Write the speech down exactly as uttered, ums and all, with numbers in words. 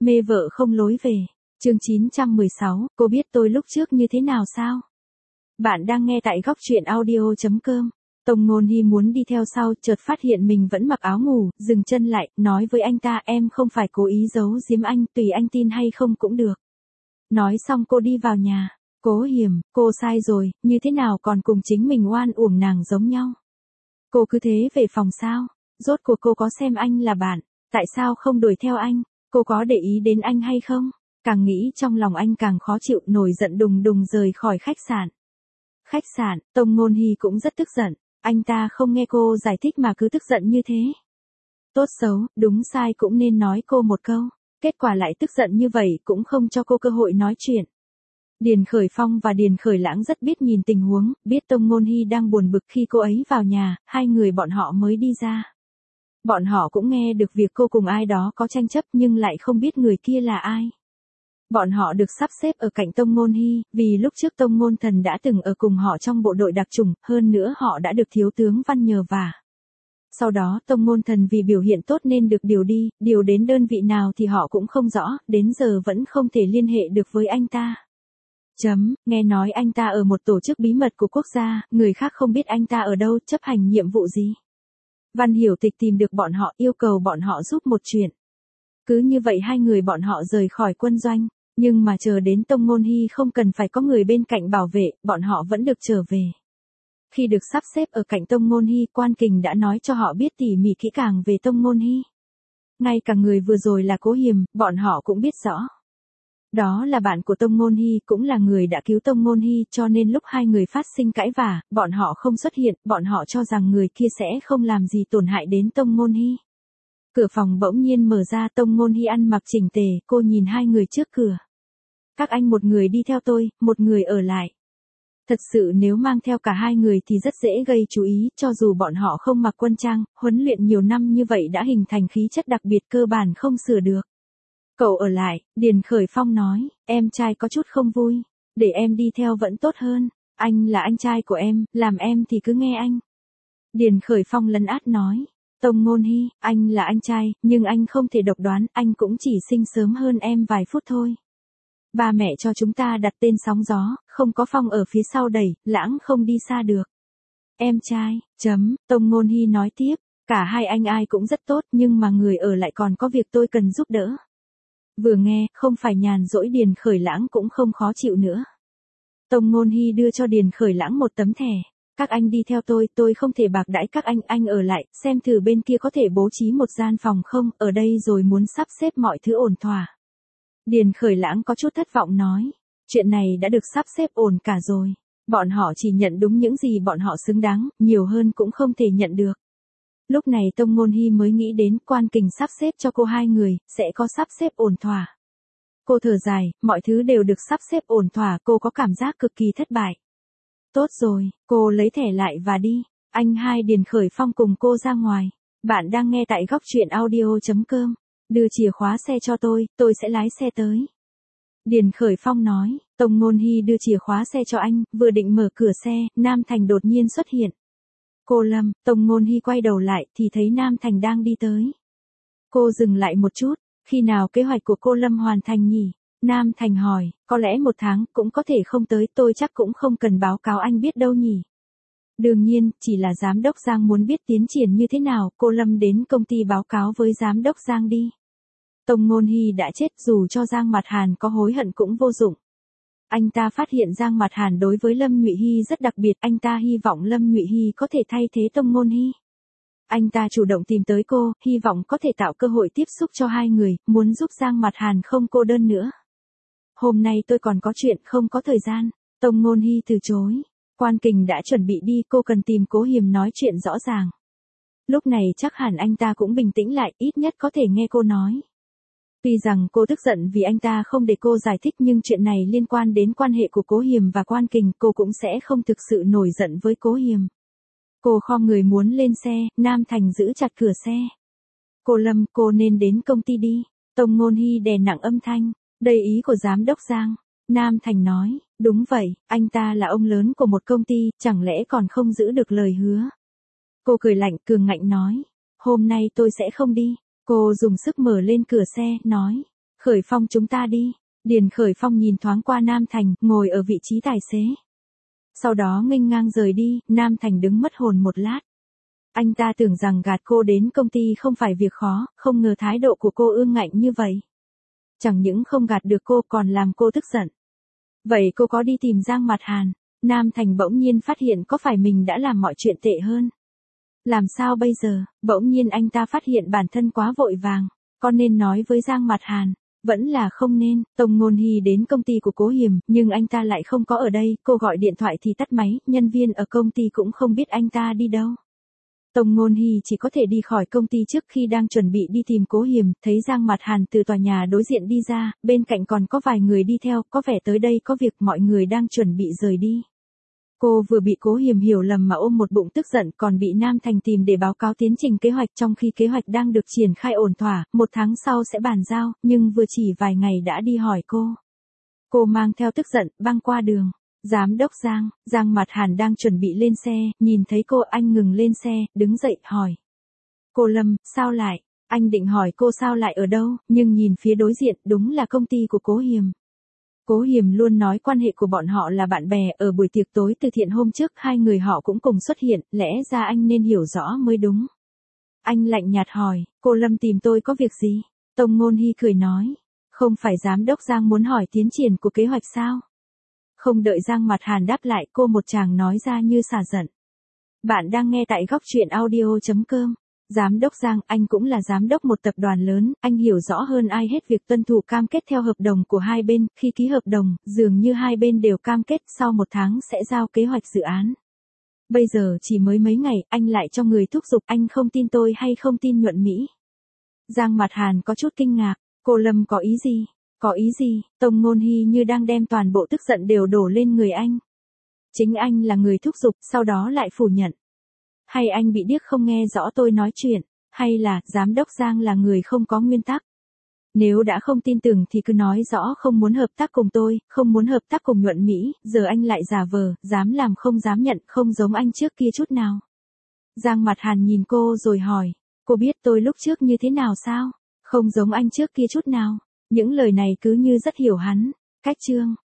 Mê vợ không lối về. Chương chín trăm mười sáu, cô biết tôi lúc trước như thế nào sao? Bạn đang nghe tại góc truyện audio chấm com. Tông Ngôn Hy muốn đi theo sau, chợt phát hiện mình vẫn mặc áo ngủ, dừng chân lại, nói với anh ta, em không phải cố ý giấu giếm anh, tùy anh tin hay không cũng được. Nói xong cô đi vào nhà. Cố Hiểm, cô sai rồi, như thế nào còn cùng chính mình oan uổng nàng giống nhau? Cô cứ thế về phòng sao? Rốt cuộc cô có xem anh là bạn, tại sao không đuổi theo anh? Cô có để ý đến anh hay không? Càng nghĩ trong lòng anh càng khó chịu, nổi giận đùng đùng rời khỏi khách sạn. Khách sạn, Tông Ngôn Hy cũng rất tức giận, anh ta không nghe cô giải thích mà cứ tức giận như thế. Tốt xấu, đúng sai cũng nên nói cô một câu, kết quả lại tức giận như vậy cũng không cho cô cơ hội nói chuyện. Điền Khởi Phong và Điền Khởi Lãng rất biết nhìn tình huống, biết Tông Ngôn Hy đang buồn bực khi cô ấy vào nhà, hai người bọn họ mới đi ra. Bọn họ cũng nghe được việc cô cùng ai đó có tranh chấp nhưng lại không biết người kia là ai. Bọn họ được sắp xếp ở cạnh Tông Ngôn Hy, vì lúc trước Tông Ngôn Thần đã từng ở cùng họ trong bộ đội đặc chủng, hơn nữa họ đã được Thiếu tướng Văn nhờ vả. Sau đó Tông Ngôn Thần vì biểu hiện tốt nên được điều đi, điều đến đơn vị nào thì họ cũng không rõ, đến giờ vẫn không thể liên hệ được với anh ta. Chấm, nghe nói anh ta ở một tổ chức bí mật của quốc gia, người khác không biết anh ta ở đâu, chấp hành nhiệm vụ gì. Văn Hiểu Tịch tìm được bọn họ, yêu cầu bọn họ giúp một chuyện. Cứ như vậy hai người bọn họ rời khỏi quân doanh, nhưng mà chờ đến Tông Ngôn Hy không cần phải có người bên cạnh bảo vệ, bọn họ vẫn được trở về. Khi được sắp xếp ở cạnh Tông Ngôn Hy, Quan Kình đã nói cho họ biết tỉ mỉ kỹ càng về Tông Ngôn Hy. Ngay cả người vừa rồi là Cố Hiểm, bọn họ cũng biết rõ. Đó là bạn của Tông Ngôn Hy, cũng là người đã cứu Tông Ngôn Hy, cho nên lúc hai người phát sinh cãi vả, bọn họ không xuất hiện, bọn họ cho rằng người kia sẽ không làm gì tổn hại đến Tông Ngôn Hy. Cửa phòng bỗng nhiên mở ra, Tông Ngôn Hy ăn mặc chỉnh tề, cô nhìn hai người trước cửa. Các anh một người đi theo tôi, một người ở lại. Thật sự nếu mang theo cả hai người thì rất dễ gây chú ý, cho dù bọn họ không mặc quân trang, huấn luyện nhiều năm như vậy đã hình thành khí chất đặc biệt cơ bản không sửa được. Cậu ở lại, Điền Khởi Phong nói, em trai có chút không vui, để em đi theo vẫn tốt hơn, anh là anh trai của em, làm em thì cứ nghe anh. Điền Khởi Phong lấn át nói, Tông Ngôn Hy, anh là anh trai, nhưng anh không thể độc đoán, anh cũng chỉ sinh sớm hơn em vài phút thôi. Ba mẹ cho chúng ta đặt tên Sóng Gió, không có Phong ở phía sau đẩy, Lãng không đi xa được. Em trai, chấm, Tông Ngôn Hy nói tiếp, cả hai anh ai cũng rất tốt nhưng mà người ở lại còn có việc tôi cần giúp đỡ. Vừa nghe, không phải nhàn rỗi, Điền Khởi Lãng cũng không khó chịu nữa. Tông Ngôn Hy đưa cho Điền Khởi Lãng một tấm thẻ. Các anh đi theo tôi, tôi không thể bạc đãi các anh, anh ở lại, xem thử bên kia có thể bố trí một gian phòng không, ở đây rồi muốn sắp xếp mọi thứ ổn thỏa. Điền Khởi Lãng có chút thất vọng nói, chuyện này đã được sắp xếp ổn cả rồi. Bọn họ chỉ nhận đúng những gì bọn họ xứng đáng, nhiều hơn cũng không thể nhận được. Lúc này Tông Ngôn Hy mới nghĩ đến Quan Kình sắp xếp cho cô hai người, sẽ có sắp xếp ổn thỏa. Cô thở dài, mọi thứ đều được sắp xếp ổn thỏa, cô có cảm giác cực kỳ thất bại. Tốt rồi, cô lấy thẻ lại và đi. Anh hai Điền Khởi Phong cùng cô ra ngoài. Bạn đang nghe tại góc truyện audio chấm com. Đưa chìa khóa xe cho tôi, tôi sẽ lái xe tới. Điền Khởi Phong nói, Tông Ngôn Hy đưa chìa khóa xe cho anh, vừa định mở cửa xe, Nam Thành đột nhiên xuất hiện. Cô Lâm, Tông Ngôn Hy quay đầu lại thì thấy Nam Thành đang đi tới. Cô dừng lại một chút, khi nào kế hoạch của cô Lâm hoàn thành nhỉ? Nam Thành hỏi, có lẽ một tháng, cũng có thể không tới, tôi chắc cũng không cần báo cáo anh biết đâu nhỉ. Đương nhiên, chỉ là giám đốc Giang muốn biết tiến triển như thế nào, cô Lâm đến công ty báo cáo với giám đốc Giang đi. Tông Ngôn Hy đã chết, dù cho Giang Mạt Hàn có hối hận cũng vô dụng. Anh ta phát hiện Giang Mạt Hàn đối với Lâm Nhụy Hy rất đặc biệt, anh ta hy vọng Lâm Nhụy Hy có thể thay thế Tông Ngôn Hy. Anh ta chủ động tìm tới cô, hy vọng có thể tạo cơ hội tiếp xúc cho hai người, muốn giúp Giang Mạt Hàn không cô đơn nữa. Hôm nay tôi còn có chuyện, không có thời gian. Tông Ngôn Hy từ chối. Quan Kình đã chuẩn bị đi, cô cần tìm Cố Hiểm nói chuyện rõ ràng. Lúc này chắc hẳn anh ta cũng bình tĩnh lại, ít nhất có thể nghe cô nói. Tuy rằng cô tức giận vì anh ta không để cô giải thích nhưng chuyện này liên quan đến quan hệ của Cố Hiểm và Quan Kình, cô cũng sẽ không thực sự nổi giận với Cố Hiểm. Cô khom người muốn lên xe, Nam Thành giữ chặt cửa xe. Cô Lâm, cô nên đến công ty đi. Tông Ngôn Hy đè nặng âm thanh. Đây ý của giám đốc Giang. Nam Thành nói, đúng vậy, anh ta là ông lớn của một công ty, chẳng lẽ còn không giữ được lời hứa. Cô cười lạnh, cường ngạnh nói, hôm nay tôi sẽ không đi. Cô dùng sức mở lên cửa xe, nói, Khởi Phong chúng ta đi. Điền Khởi Phong nhìn thoáng qua Nam Thành, ngồi ở vị trí tài xế. Sau đó nghênh ngang rời đi, Nam Thành đứng mất hồn một lát. Anh ta tưởng rằng gạt cô đến công ty không phải việc khó, không ngờ thái độ của cô ương ngạnh như vậy. Chẳng những không gạt được cô còn làm cô tức giận. Vậy cô có đi tìm Giang Mạt Hàn? Nam Thành bỗng nhiên phát hiện có phải mình đã làm mọi chuyện tệ hơn. Làm sao bây giờ? Bỗng nhiên anh ta phát hiện bản thân quá vội vàng. Có nên nói với Giang Mạt Hàn? Vẫn là không nên. Tông Ngôn Hy đến công ty của Cố Hiềm, nhưng anh ta lại không có ở đây. Cô gọi điện thoại thì tắt máy, nhân viên ở công ty cũng không biết anh ta đi đâu. Tông Ngôn Hy chỉ có thể đi khỏi công ty trước khi đang chuẩn bị đi tìm Cố Hiềm, thấy Giang Mạt Hàn từ tòa nhà đối diện đi ra, bên cạnh còn có vài người đi theo, có vẻ tới đây có việc mọi người đang chuẩn bị rời đi. Cô vừa bị Cố Hiềm hiểu lầm mà ôm một bụng tức giận, còn bị Nam Thành tìm để báo cáo tiến trình kế hoạch, trong khi kế hoạch đang được triển khai ổn thỏa, một tháng sau sẽ bàn giao, nhưng vừa chỉ vài ngày đã đi hỏi cô. Cô mang theo tức giận, băng qua đường. Giám đốc Giang, Giang Mạt Hàn đang chuẩn bị lên xe, nhìn thấy cô anh ngừng lên xe, đứng dậy, hỏi. Cô Lâm, sao lại? Anh định hỏi cô sao lại ở đâu, nhưng nhìn phía đối diện, đúng là công ty của Cố Hiềm. Cố Hiềm luôn nói quan hệ của bọn họ là bạn bè, ở buổi tiệc tối từ thiện hôm trước hai người họ cũng cùng xuất hiện, lẽ ra anh nên hiểu rõ mới đúng. Anh lạnh nhạt hỏi, cô Lâm tìm tôi có việc gì? Tông Ngôn Hy cười nói, không phải giám đốc Giang muốn hỏi tiến triển của kế hoạch sao? Không đợi Giang Mạt Hàn đáp lại, cô một tràng nói ra như xả giận. Bạn đang nghe tại góc truyện audio chấm com. Giám đốc Giang, anh cũng là giám đốc một tập đoàn lớn, anh hiểu rõ hơn ai hết việc tuân thủ cam kết theo hợp đồng của hai bên, khi ký hợp đồng, dường như hai bên đều cam kết sau một tháng sẽ giao kế hoạch dự án. Bây giờ chỉ mới mấy ngày, anh lại cho người thúc giục, anh không tin tôi hay không tin Nhuận Mỹ? Giang Mạt Hàn có chút kinh ngạc, cô Lâm có ý gì? Có ý gì? Tông Ngôn Hy như đang đem toàn bộ tức giận đều đổ lên người anh. Chính anh là người thúc giục, sau đó lại phủ nhận. Hay anh bị điếc không nghe rõ tôi nói chuyện, hay là giám đốc Giang là người không có nguyên tắc? Nếu đã không tin tưởng thì cứ nói rõ không muốn hợp tác cùng tôi, không muốn hợp tác cùng Nhuận Mỹ, giờ anh lại giả vờ, dám làm không dám nhận, không giống anh trước kia chút nào. Giang Mạt Hàn nhìn cô rồi hỏi, cô biết tôi lúc trước như thế nào sao? Không giống anh trước kia chút nào. Những lời này cứ như rất hiểu hắn. Cách chương